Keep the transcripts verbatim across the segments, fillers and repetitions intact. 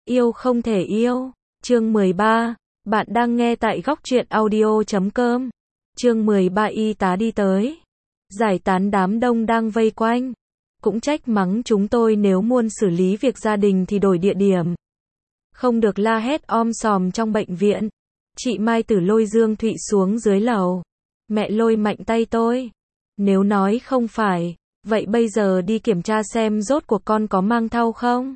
Yêu không thể yêu. Chương mười ba. Bạn đang nghe tại góc truyện audio chấm com. Chương mười ba y tá đi tới. Giải tán đám đông đang vây quanh. Cũng trách mắng chúng tôi nếu muốn xử lý việc gia đình thì đổi địa điểm. Không được la hét om sòm trong bệnh viện. Chị Mai Tử lôi Dương Thụy xuống dưới lầu. Mẹ lôi mạnh tay tôi. Nếu nói không phải, vậy bây giờ đi kiểm tra xem rốt cuộc con có mang thai không?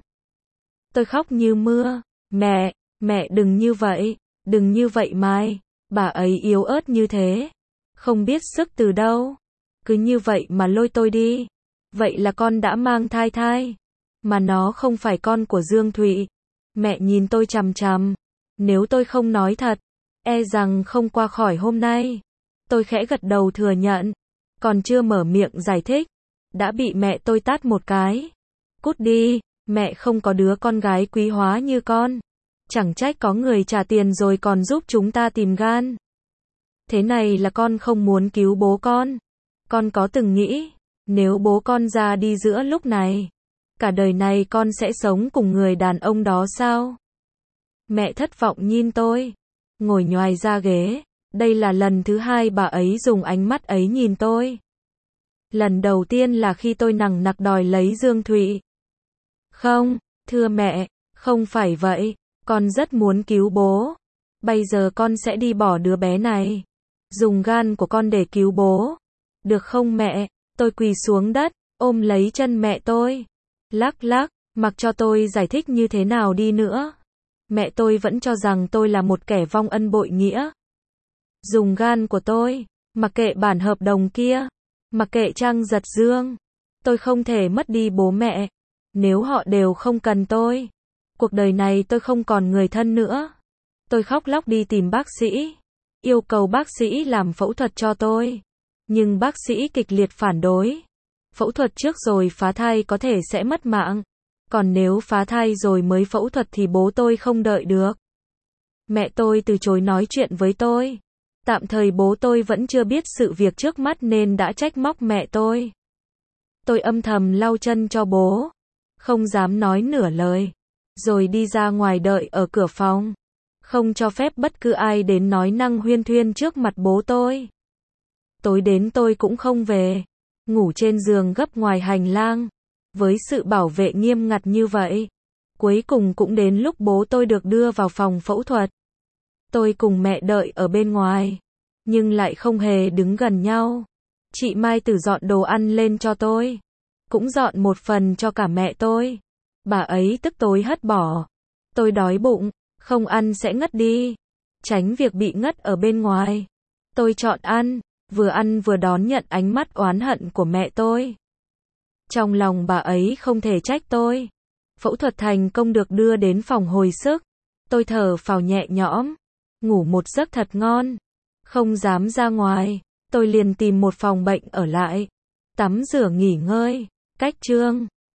Tôi khóc như mưa. Mẹ, mẹ đừng như vậy, đừng như vậy Mai. Bà ấy yếu ớt như thế. Không biết sức từ đâu. Cứ như vậy mà lôi tôi đi. Vậy là con đã mang thai thai. Mà nó không phải con của Dương Thụy. Mẹ nhìn tôi chằm chằm. Nếu tôi không nói thật, e rằng không qua khỏi hôm nay. Tôi khẽ gật đầu thừa nhận. Còn chưa mở miệng giải thích, đã bị mẹ tôi tát một cái. Cút đi, mẹ không có đứa con gái quý hóa như con. Chẳng trách có người trả tiền rồi còn giúp chúng ta tìm gan. Thế này là con không muốn cứu bố con. Con có từng nghĩ, nếu bố con ra đi giữa lúc này, cả đời này con sẽ sống cùng người đàn ông đó sao? Mẹ thất vọng nhìn tôi, ngồi nhoài ra ghế. Đây là lần thứ hai bà ấy dùng ánh mắt ấy nhìn tôi. Lần đầu tiên là khi tôi nằng nặc đòi lấy Dương Thụy. Không, thưa mẹ, không phải vậy, con rất muốn cứu bố. Bây giờ con sẽ đi bỏ đứa bé này. Dùng gan của con để cứu bố. Được không mẹ? Tôi quỳ xuống đất, ôm lấy chân mẹ tôi. Lắc lắc, mặc cho tôi giải thích như thế nào đi nữa. Mẹ tôi vẫn cho rằng tôi là một kẻ vong ân bội nghĩa. Dùng gan của tôi, mặc kệ bản hợp đồng kia, mặc kệ Trăng Giật Dương, tôi không thể mất đi bố mẹ. Nếu họ đều không cần tôi, cuộc đời này tôi không còn người thân nữa. Tôi khóc lóc đi tìm bác sĩ, yêu cầu bác sĩ làm phẫu thuật cho tôi. Nhưng bác sĩ kịch liệt phản đối. Phẫu thuật trước rồi phá thai có thể sẽ mất mạng. Còn nếu phá thai rồi mới phẫu thuật thì bố tôi không đợi được. Mẹ tôi từ chối nói chuyện với tôi. Tạm thời bố tôi vẫn chưa biết sự việc trước mắt nên đã trách móc mẹ tôi. Tôi âm thầm lau chân cho bố. Không dám nói nửa lời. Rồi đi ra ngoài đợi ở cửa phòng. Không cho phép bất cứ ai đến nói năng huyên thuyên trước mặt bố tôi. Tối đến tôi cũng không về. Ngủ trên giường gấp ngoài hành lang. Với sự bảo vệ nghiêm ngặt như vậy. Cuối cùng cũng đến lúc bố tôi được đưa vào phòng phẫu thuật. Tôi cùng mẹ đợi ở bên ngoài. Nhưng lại không hề đứng gần nhau. Chị Mai Tử dọn đồ ăn lên cho tôi. Cũng dọn một phần cho cả mẹ tôi. Bà ấy tức tối hất bỏ. Tôi đói bụng, không ăn sẽ ngất đi. Tránh việc bị ngất ở bên ngoài. Tôi chọn ăn, vừa ăn vừa đón nhận ánh mắt oán hận của mẹ tôi. Trong lòng bà ấy không thể trách tôi. Phẫu thuật thành công được đưa đến phòng hồi sức. Tôi thở phào nhẹ nhõm. Ngủ một giấc thật ngon. Không dám ra ngoài. Tôi liền tìm một phòng bệnh ở lại. Tắm rửa nghỉ ngơi. Cách trương.